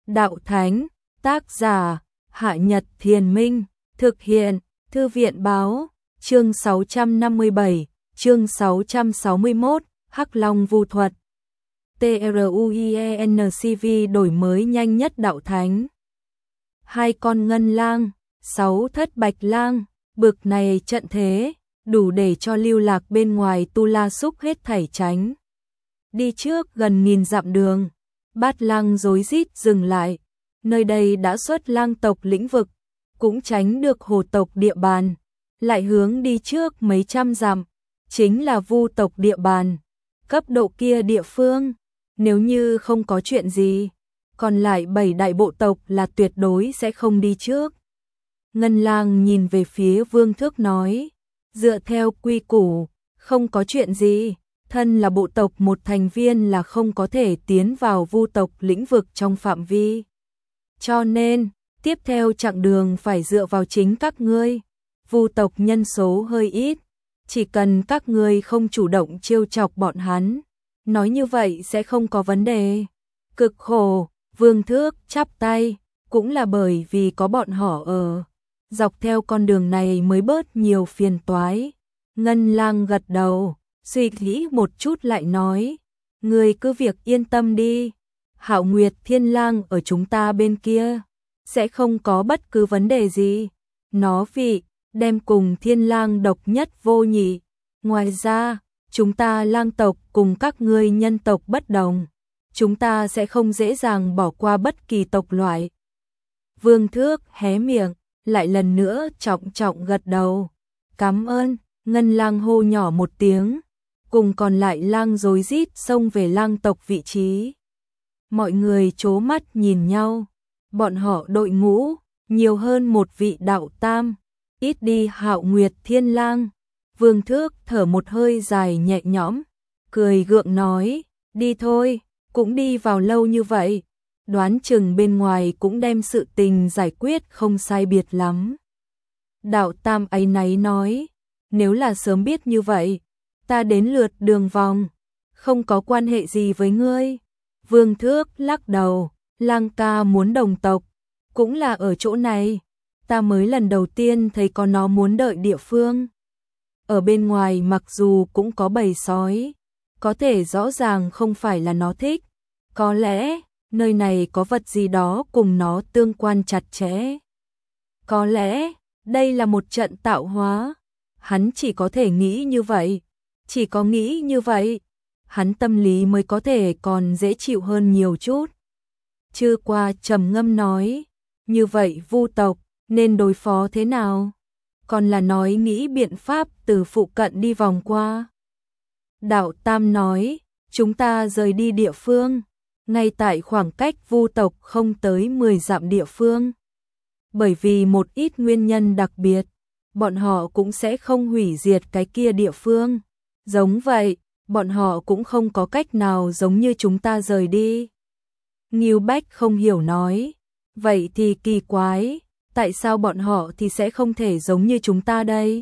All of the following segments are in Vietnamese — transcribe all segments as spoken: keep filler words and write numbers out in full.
Đạo Thánh, tác giả, Hạ Nhật Thiền Minh, thực hiện, Thư viện Báo, chương sáu trăm năm mươi bảy, chương sáu trăm sáu mươi mốt, Hắc Long Vu Thuật. TRUIENCV đổi mới nhanh nhất Đạo Thánh. Hai con ngân lang, sáu thất bạch lang, bực này trận thế, đủ để cho lưu lạc bên ngoài Tu La Súc hết thảy tránh. Đi trước gần nghìn dặm đường, bát lang rối rít dừng lại, nơi đây đã xuất lang tộc lĩnh vực, cũng tránh được hồ tộc địa bàn, lại hướng đi trước mấy trăm dặm, chính là Vu tộc địa bàn, cấp độ kia địa phương, nếu như không có chuyện gì, còn lại bảy đại bộ tộc là tuyệt đối sẽ không đi trước. Ngân lang nhìn về phía Vương Thước nói, dựa theo quy củ, không có chuyện gì, thân là bộ tộc một thành viên là không có thể tiến vào Vu tộc lĩnh vực trong phạm vi. Cho nên, tiếp theo chặng đường phải dựa vào chính các ngươi. Vu tộc nhân số hơi ít, chỉ cần các ngươi không chủ động trêu chọc bọn hắn, nói như vậy sẽ không có vấn đề. Cực khổ, Vương Thước chắp tay, cũng là bởi vì có bọn họ ở, dọc theo con đường này mới bớt nhiều phiền toái. Ngân lang gật đầu, suy nghĩ một chút lại nói, ngươi cứ việc yên tâm đi, Hạo Nguyệt Thiên Lang ở chúng ta bên kia, sẽ không có bất cứ vấn đề gì. Nó vị, đem cùng Thiên Lang độc nhất vô nhị. Ngoài ra, chúng ta lang tộc cùng các ngươi nhân tộc bất đồng, chúng ta sẽ không dễ dàng bỏ qua bất kỳ tộc loại. Vương Thước hé miệng, lại lần nữa trọng trọng gật đầu. Cảm ơn. Ngân lang hô nhỏ một tiếng, cùng còn lại lang rối rít xông về lang tộc vị trí. Mọi người trố mắt nhìn nhau, bọn họ đội ngũ, nhiều hơn một vị đạo tam, ít đi Hạo Nguyệt Thiên Lang. Vương Thước thở một hơi dài nhẹ nhõm, cười gượng nói, đi thôi, cũng đi vào lâu như vậy, đoán chừng bên ngoài cũng đem sự tình giải quyết không sai biệt lắm. Đạo tam áy náy nói, nếu là sớm biết như vậy, ta đến lượt đường vòng, không có quan hệ gì với ngươi. Vương Thước lắc đầu, lang ca muốn đồng tộc, cũng là ở chỗ này, ta mới lần đầu tiên thấy có nó muốn đợi địa phương. Ở bên ngoài mặc dù cũng có bầy sói, có thể rõ ràng không phải là nó thích, có lẽ nơi này có vật gì đó cùng nó tương quan chặt chẽ. Có lẽ đây là một trận tạo hóa. Hắn chỉ có thể nghĩ như vậy, chỉ có nghĩ như vậy, hắn tâm lý mới có thể còn dễ chịu hơn nhiều chút. Chư qua trầm ngâm nói, như vậy Vu tộc nên đối phó thế nào? Còn là nói nghĩ biện pháp từ phụ cận đi vòng qua. Đạo Tam nói, chúng ta rời đi địa phương, ngay tại khoảng cách Vu tộc không tới mười dặm địa phương. Bởi vì một ít nguyên nhân đặc biệt, bọn họ cũng sẽ không hủy diệt cái kia địa phương. Giống vậy, bọn họ cũng không có cách nào giống như chúng ta rời đi. Ngưu Bách không hiểu nói, vậy thì kỳ quái, tại sao bọn họ thì sẽ không thể giống như chúng ta đây?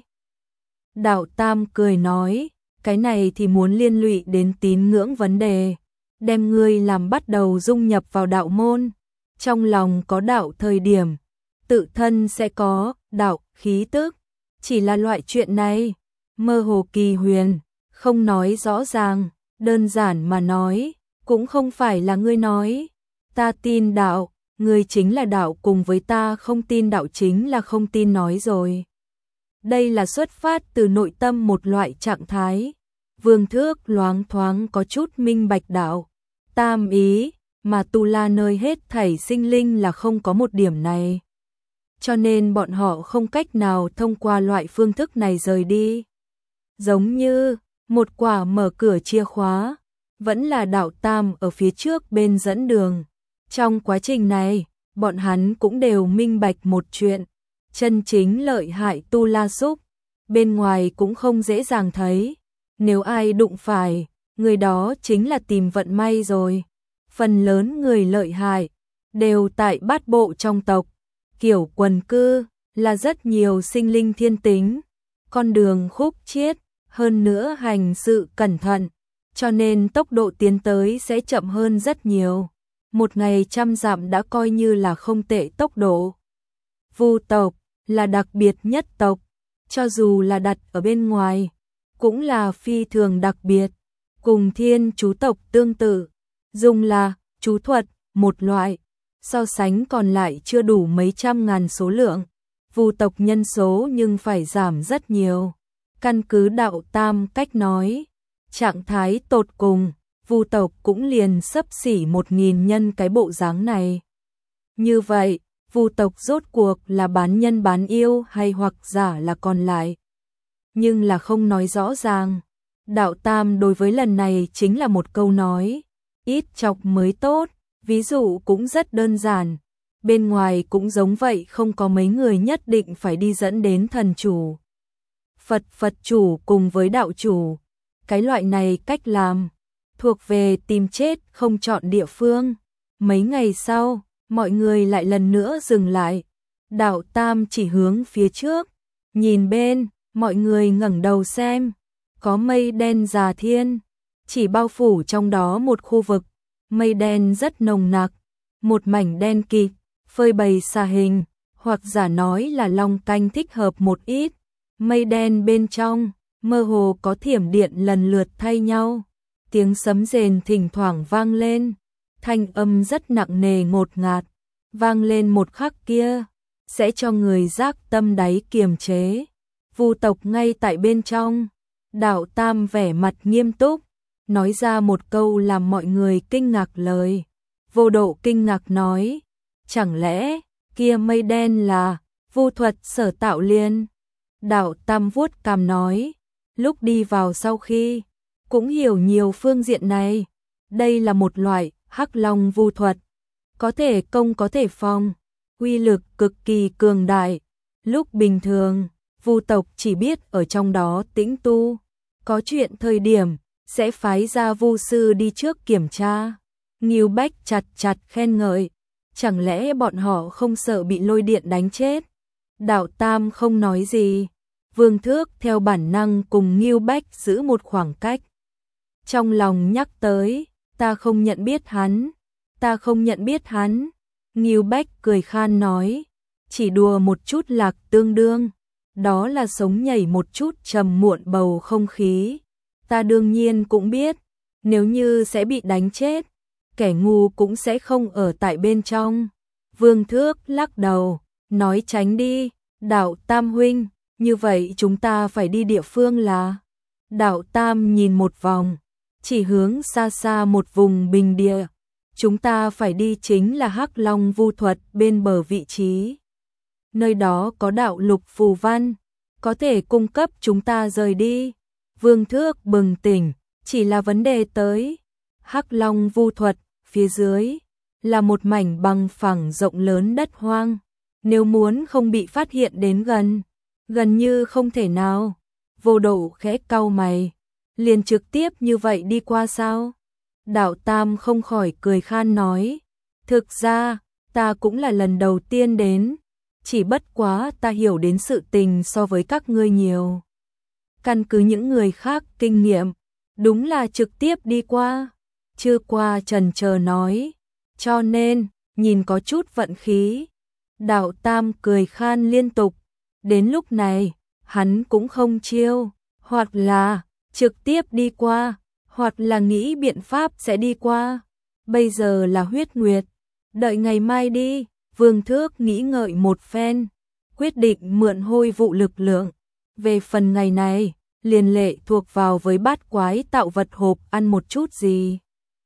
Đạo Tam cười nói, cái này thì muốn liên lụy đến tín ngưỡng vấn đề, đem ngươi làm bắt đầu dung nhập vào đạo môn, trong lòng có đạo thời điểm, tự thân sẽ có đạo khí tức. Chỉ là loại chuyện này, mơ hồ kỳ huyền, không nói rõ ràng, đơn giản mà nói, cũng không phải là ngươi nói, ta tin đạo, ngươi chính là đạo cùng với ta không tin đạo chính là không tin nói rồi. Đây là xuất phát từ nội tâm một loại trạng thái. Vương Thước loáng thoáng có chút minh bạch đạo, tam ý, mà Tu La nơi hết thảy sinh linh là không có một điểm này. Cho nên bọn họ không cách nào thông qua loại phương thức này rời đi. Giống như một quả mở cửa chìa khóa, vẫn là đạo Tam ở phía trước bên dẫn đường. Trong quá trình này, bọn hắn cũng đều minh bạch một chuyện, chân chính lợi hại Tu La Súc, bên ngoài cũng không dễ dàng thấy. Nếu ai đụng phải, người đó chính là tìm vận may rồi. Phần lớn người lợi hại, đều tại bát bộ trong tộc. Kiểu quần cư là rất nhiều sinh linh thiên tính, con đường khúc chiết, hơn nữa hành sự cẩn thận, cho nên tốc độ tiến tới sẽ chậm hơn rất nhiều. một ngày trăm dặm đã coi như là không tệ tốc độ. Vu tộc là đặc biệt nhất tộc, cho dù là đặt ở bên ngoài, cũng là phi thường đặc biệt, cùng thiên chú tộc tương tự, dùng là chú thuật, một loại, so sánh còn lại chưa đủ mấy trăm ngàn số lượng, Vu tộc nhân số nhưng phải giảm rất nhiều. Căn cứ đạo tam cách nói, trạng thái tột cùng, Vu tộc cũng liền xấp xỉ một nghìn nhân cái bộ dáng này. Như vậy, Vu tộc rốt cuộc là bán nhân bán yêu hay hoặc giả là còn lại. Nhưng là không nói rõ ràng. Đạo tam đối với lần này chính là một câu nói, ít chọc mới tốt, ví dụ cũng rất đơn giản. Bên ngoài cũng giống vậy, không có mấy người nhất định phải đi dẫn đến thần chủ, Phật Phật chủ cùng với đạo chủ. Cái loại này cách làm, thuộc về tìm chết không chọn địa phương. Mấy ngày sau, mọi người lại lần nữa dừng lại. Đạo tam chỉ hướng phía trước, nhìn bên, mọi người ngẩng đầu xem. Có mây đen già thiên, chỉ bao phủ trong đó một khu vực. Mây đen rất nồng nặc, một mảnh đen kịt, phơi bày xà hình, hoặc giả nói là long canh thích hợp một ít. Mây đen bên trong, mơ hồ có thiểm điện lần lượt thay nhau. Tiếng sấm rền thỉnh thoảng vang lên, thanh âm rất nặng nề ngột ngạt, vang lên một khắc kia, sẽ cho người giác tâm đáy kiềm chế. Vu tộc ngay tại bên trong, đạo tam vẻ mặt nghiêm túc, nói ra một câu làm mọi người kinh ngạc lời. Vô Độ kinh ngạc nói, chẳng lẽ kia mây đen là vu thuật sở tạo liền? Đạo tam vuốt cằm nói, lúc đi vào sau khi, cũng hiểu nhiều phương diện này. Đây là một loại hắc long vu thuật, có thể công có thể phòng, uy lực cực kỳ cường đại. Lúc bình thường, Vu tộc chỉ biết ở trong đó tĩnh tu, có chuyện thời điểm sẽ phái ra vu sư đi trước kiểm tra. Ngưu Bách chặt chặt khen ngợi, chẳng lẽ bọn họ không sợ bị lôi điện đánh chết? Đạo tam không nói gì, Vương Thước theo bản năng cùng Ngưu Bách giữ một khoảng cách. Trong lòng nhắc tới, ta không nhận biết hắn, ta không nhận biết hắn. Ngưu Bách cười khan nói, chỉ đùa một chút lạc tương đương, đó là sống nhảy một chút trầm muộn bầu không khí. Ta đương nhiên cũng biết, nếu như sẽ bị đánh chết, kẻ ngu cũng sẽ không ở tại bên trong. Vương Thước lắc đầu, nói tránh đi, Đạo Tam huynh, như vậy chúng ta phải đi địa phương là. Đạo Tam nhìn một vòng, chỉ hướng xa xa một vùng bình địa. Chúng ta phải đi chính là Hắc Long vu thuật bên bờ vị trí. Nơi đó có đạo lục phù văn, có thể cung cấp chúng ta rời đi. Vương Thước bừng tỉnh, chỉ là vấn đề tới. Hắc Long vu thuật, phía dưới là một mảnh bằng phẳng rộng lớn đất hoang. Nếu muốn không bị phát hiện đến gần, gần như không thể nào. Vô Độ khẽ cau mày, liền trực tiếp như vậy đi qua sao? Đạo Tam không khỏi cười khan nói, thực ra, ta cũng là lần đầu tiên đến, chỉ bất quá ta hiểu đến sự tình so với các ngươi nhiều. Căn cứ những người khác kinh nghiệm, đúng là trực tiếp đi qua, chưa qua chần chờ nói, cho nên, nhìn có chút vận khí. Đạo Tam cười khan liên tục, đến lúc này, hắn cũng không chiêu, hoặc là trực tiếp đi qua, hoặc là nghĩ biện pháp sẽ đi qua. Bây giờ là huyết nguyệt, đợi ngày mai đi. Vương Thước nghĩ ngợi một phen, quyết định mượn hôi vụ lực lượng. Về phần ngày này, liền lệ thuộc vào với bát quái tạo vật hộp ăn một chút gì.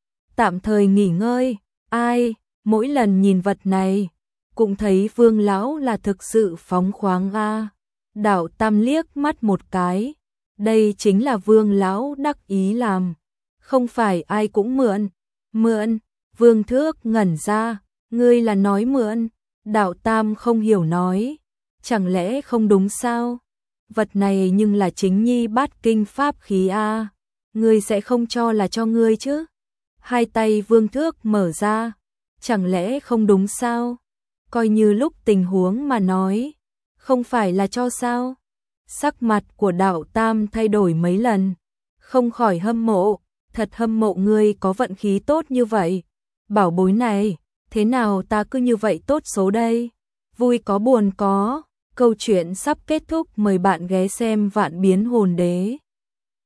Tạm thời nghỉ ngơi, ai, mỗi lần nhìn vật này, cũng thấy Vương lão là thực sự phóng khoáng a. Đạo Tam liếc mắt một cái, đây chính là Vương lão đắc ý làm, không phải ai cũng mượn. Mượn? Vương Thước ngẩn ra, ngươi là nói mượn? Đạo Tam không hiểu nói, chẳng lẽ không đúng sao? Vật này nhưng là chính nhi bát kinh pháp khí a, ngươi sẽ không cho là cho ngươi chứ? Hai tay Vương Thước mở ra, chẳng lẽ không đúng sao? Coi như lúc tình huống mà nói, không phải là cho sao? Sắc mặt của Đạo Tam thay đổi mấy lần, không khỏi hâm mộ, thật hâm mộ ngươi có vận khí tốt như vậy. bảo bối này, thế nào ta cứ như vậy tốt số đây? Vui có buồn có, câu chuyện sắp kết thúc, mời bạn ghé xem Vạn Biến Hồn Đế.